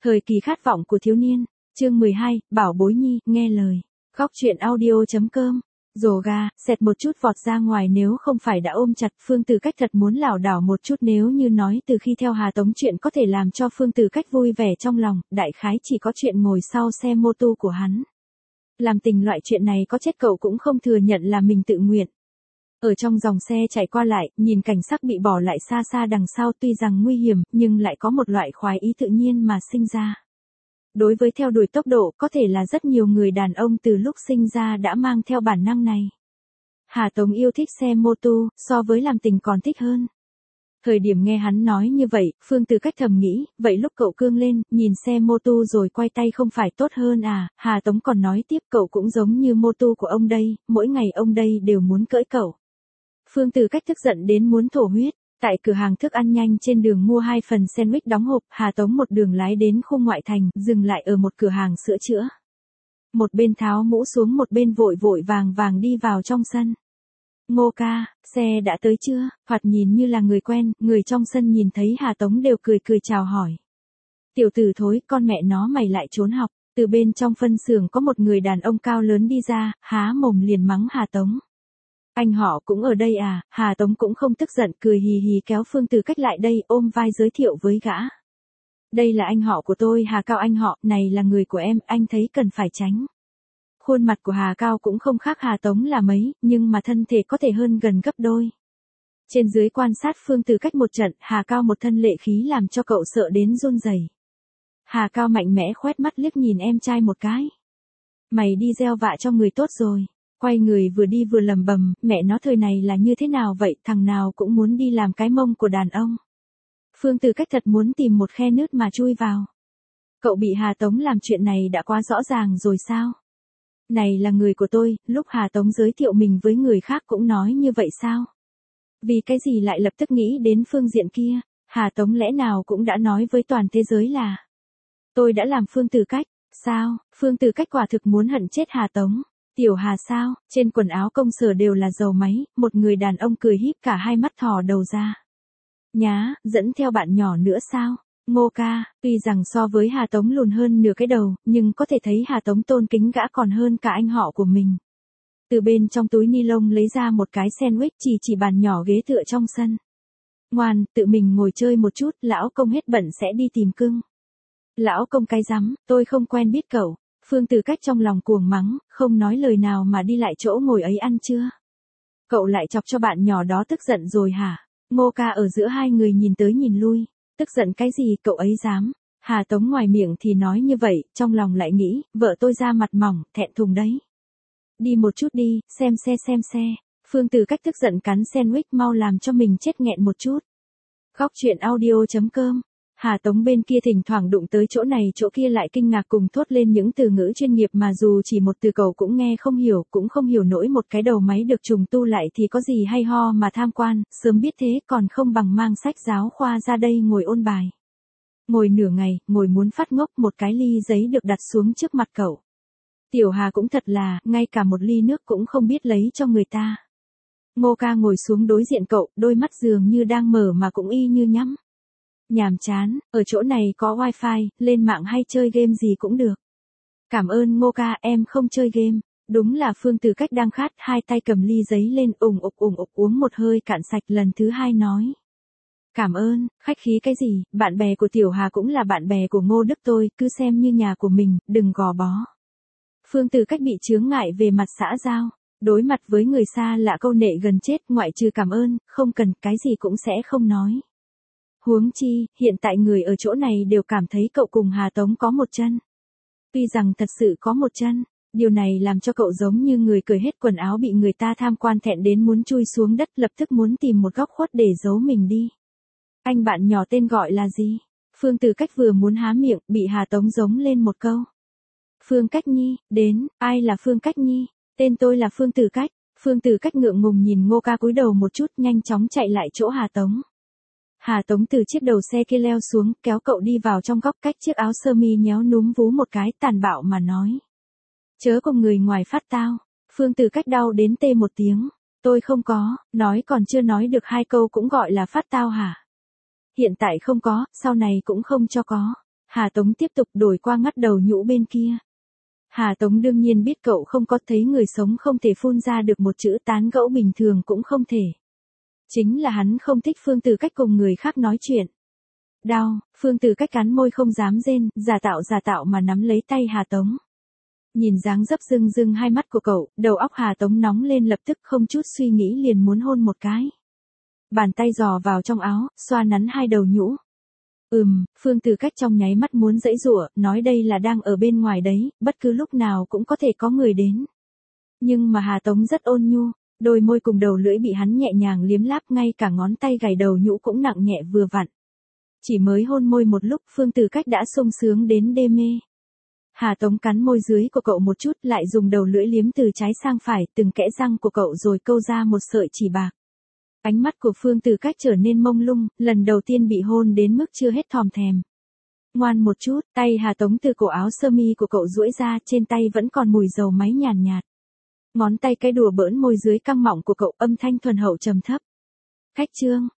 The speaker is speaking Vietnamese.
Thời kỳ khát vọng của thiếu niên, chương 12, Bảo Bối Nhi, nghe lời. Góc truyện audio.com. Rồ ga, xẹt một chút vọt ra ngoài nếu không phải đã ôm chặt. Phương Tử Cách thật muốn lảo đảo một chút nếu như nói từ khi theo Hà Tống chuyện có thể làm cho Phương Tử Cách vui vẻ trong lòng, đại khái chỉ có chuyện ngồi sau xe mô tô của hắn. Làm tình loại chuyện này có chết cậu cũng không thừa nhận là mình tự nguyện. Ở trong dòng xe chạy qua lại, nhìn cảnh sắc bị bỏ lại xa xa đằng sau tuy rằng nguy hiểm, nhưng lại có một loại khoái ý tự nhiên mà sinh ra. Đối với theo đuổi tốc độ, có thể là rất nhiều người đàn ông từ lúc sinh ra đã mang theo bản năng này. Hà Tống yêu thích xe mô tô, so với làm tình còn thích hơn. Thời điểm nghe hắn nói như vậy, Phương Tử Cách thầm nghĩ, vậy lúc cậu cương lên, nhìn xe mô tô rồi quay tay không phải tốt hơn à? Hà Tống còn nói tiếp, cậu cũng giống như mô tô của ông đây, mỗi ngày ông đây đều muốn cưỡi cậu. Phương Tử Cách tức giận đến muốn thổ huyết. Tại cửa hàng thức ăn nhanh trên đường mua 2 phần sandwich đóng hộp, Hà Tống một đường lái đến khu ngoại thành, dừng lại ở một cửa hàng sữa chữa. Một bên tháo mũ xuống, một bên vội vội vàng vàng đi vào trong sân. Ngô ca, xe đã tới chưa? Thoạt nhìn như là người quen, người trong sân nhìn thấy Hà Tống đều cười cười chào hỏi. Tiểu tử thối, con mẹ nó mày lại trốn học. Từ bên trong phân xưởng có một người đàn ông cao lớn đi ra, há mồm liền mắng Hà Tống. Anh họ cũng ở đây à? Hà Tống cũng không tức giận, cười hì hì kéo Phương Tử Cách lại đây, ôm vai giới thiệu với gã. Đây là anh họ của tôi, Hà Cao anh họ, này là người của em, anh thấy cần phải tránh. Khuôn mặt của Hà Cao cũng không khác Hà Tống là mấy, nhưng mà thân thể có thể hơn gần gấp đôi. Trên dưới quan sát Phương Tử Cách một trận, Hà Cao một thân lệ khí làm cho cậu sợ đến run rẩy. Hà Cao mạnh mẽ khoét mắt liếc nhìn em trai một cái. Mày đi gieo vạ cho người tốt rồi. Quay người vừa đi vừa lầm bầm, mẹ nó thời này là như thế nào vậy, thằng nào cũng muốn đi làm cái mông của đàn ông. Phương Tử Cách thật muốn tìm một khe nứt mà chui vào. Cậu bị Hà Tống làm chuyện này đã quá rõ ràng rồi sao? Này là người của tôi, lúc Hà Tống giới thiệu mình với người khác cũng nói như vậy sao? Vì cái gì lại lập tức nghĩ đến phương diện kia, Hà Tống lẽ nào cũng đã nói với toàn thế giới là tôi đã làm Phương Tử Cách, sao? Phương Tử Cách quả thực muốn hận chết Hà Tống. Tiểu Hà sao? Trên quần áo công sở đều là dầu máy, một người đàn ông cười híp cả hai mắt thò đầu ra. Nhá, dẫn theo bạn nhỏ nữa sao? Ngô ca, tuy rằng so với Hà Tống lùn hơn nửa cái đầu, nhưng có thể thấy Hà Tống tôn kính gã còn hơn cả anh họ của mình. Từ bên trong túi ni lông lấy ra một cái sandwich, chỉ bàn nhỏ ghế tựa trong sân. Ngoan, tự mình ngồi chơi một chút, lão công hết bận sẽ đi tìm cưng. Lão công cái rắm, tôi không quen biết cậu. Phương Tử Cách trong lòng cuồng mắng, không nói lời nào mà đi lại chỗ ngồi ấy ăn chưa? Cậu lại chọc cho bạn nhỏ đó tức giận rồi hả? Ngô ca ở giữa hai người nhìn tới nhìn lui. Tức giận cái gì cậu ấy dám? Hà Tống ngoài miệng thì nói như vậy, trong lòng lại nghĩ, vợ tôi ra mặt mỏng, thẹn thùng đấy. Đi một chút đi, xem xe. Phương Tử Cách tức giận cắn sandwich mau làm cho mình chết nghẹn một chút. Góc truyện audio.com. Hà Tống bên kia thỉnh thoảng đụng tới chỗ này chỗ kia lại kinh ngạc cùng thốt lên những từ ngữ chuyên nghiệp mà dù chỉ một từ cậu cũng nghe không hiểu, cũng không hiểu nổi một cái đầu máy được trùng tu lại thì có gì hay ho mà tham quan, sớm biết thế còn không bằng mang sách giáo khoa ra đây ngồi ôn bài. Ngồi nửa ngày, ngồi muốn phát ngốc, một cái ly giấy được đặt xuống trước mặt cậu. Tiểu Hà cũng thật là, ngay cả một ly nước cũng không biết lấy cho người ta. Ngô ca ngồi xuống đối diện cậu, đôi mắt dường như đang mở mà cũng y như nhắm. Nhàm chán, ở chỗ này có wifi, lên mạng hay chơi game gì cũng được. Cảm ơn Ngô ca, em không chơi game. Đúng là Phương Tử Cách đang khát, hai tay cầm ly giấy lên ủng ục uống một hơi cạn sạch, lần thứ hai nói. Cảm ơn, khách khí cái gì, bạn bè của Tiểu Hà cũng là bạn bè của Ngô Đức tôi, cứ xem như nhà của mình, đừng gò bó. Phương Tử Cách bị chướng ngại về mặt xã giao, đối mặt với người xa lạ câu nệ gần chết, ngoại trừ cảm ơn, không cần, cái gì cũng sẽ không nói. Huống chi, hiện tại người ở chỗ này đều cảm thấy cậu cùng Hà Tống có một chân. Tuy rằng thật sự có một chân, điều này làm cho cậu giống như người cởi hết quần áo bị người ta tham quan thẹn đến muốn chui xuống đất, lập tức muốn tìm một góc khuất để giấu mình đi. Anh bạn nhỏ tên gọi là gì? Phương Tử Cách vừa muốn há miệng, bị Hà Tống giống lên một câu. Phương Cách Nhi, đến, ai là Phương Cách Nhi? Tên tôi là Phương Tử Cách. Phương Tử Cách ngượng ngùng nhìn Ngô ca cúi đầu một chút, nhanh chóng chạy lại chỗ Hà Tống. Hà Tống từ chiếc đầu xe kia leo xuống, kéo cậu đi vào trong góc cách chiếc áo sơ mi nhéo núm vú một cái, tàn bạo mà nói. Chớ cùng người ngoài phát tao. Phương Tử Cách đau đến tê một tiếng. Tôi không có, nói còn chưa nói được 2 câu cũng gọi là phát tao hả? Hiện tại không có, sau này cũng không cho có. Hà Tống tiếp tục đổi qua ngắt đầu nhũ bên kia. Hà Tống đương nhiên biết cậu không có thấy người sống không thể phun ra được một chữ tán gẫu bình thường cũng không thể. Chính là hắn không thích Phương Tử Cách cùng người khác nói chuyện. Đau, Phương Tử Cách cắn môi không dám rên, giả tạo mà nắm lấy tay Hà Tống. Nhìn dáng dấp rưng rưng hai mắt của cậu, đầu óc Hà Tống nóng lên lập tức không chút suy nghĩ liền muốn hôn một cái. Bàn tay giò vào trong áo, xoa nắn hai đầu nhũ. Phương Tử Cách trong nháy mắt muốn giãy giụa, nói đây là đang ở bên ngoài đấy, bất cứ lúc nào cũng có thể có người đến. Nhưng mà Hà Tống rất ôn nhu, đôi môi cùng đầu lưỡi bị hắn nhẹ nhàng liếm láp, ngay cả ngón tay gảy đầu nhũ cũng nặng nhẹ vừa vặn. Chỉ mới hôn môi một lúc, Phương Tử Cách đã sung sướng đến đê mê. Hà Tống cắn môi dưới của cậu một chút, lại dùng đầu lưỡi liếm từ trái sang phải từng kẽ răng của cậu rồi câu ra một sợi chỉ bạc. Ánh mắt của Phương Tử Cách trở nên mông lung, lần đầu tiên bị hôn đến mức chưa hết thòm thèm. Ngoan một chút, tay Hà Tống từ cổ áo sơ mi của cậu duỗi ra, trên tay vẫn còn mùi dầu máy nhàn nhạt. Ngón tay cái đùa bỡn môi dưới căng mọng của cậu, âm thanh thuần hậu trầm thấp. Cách Trương,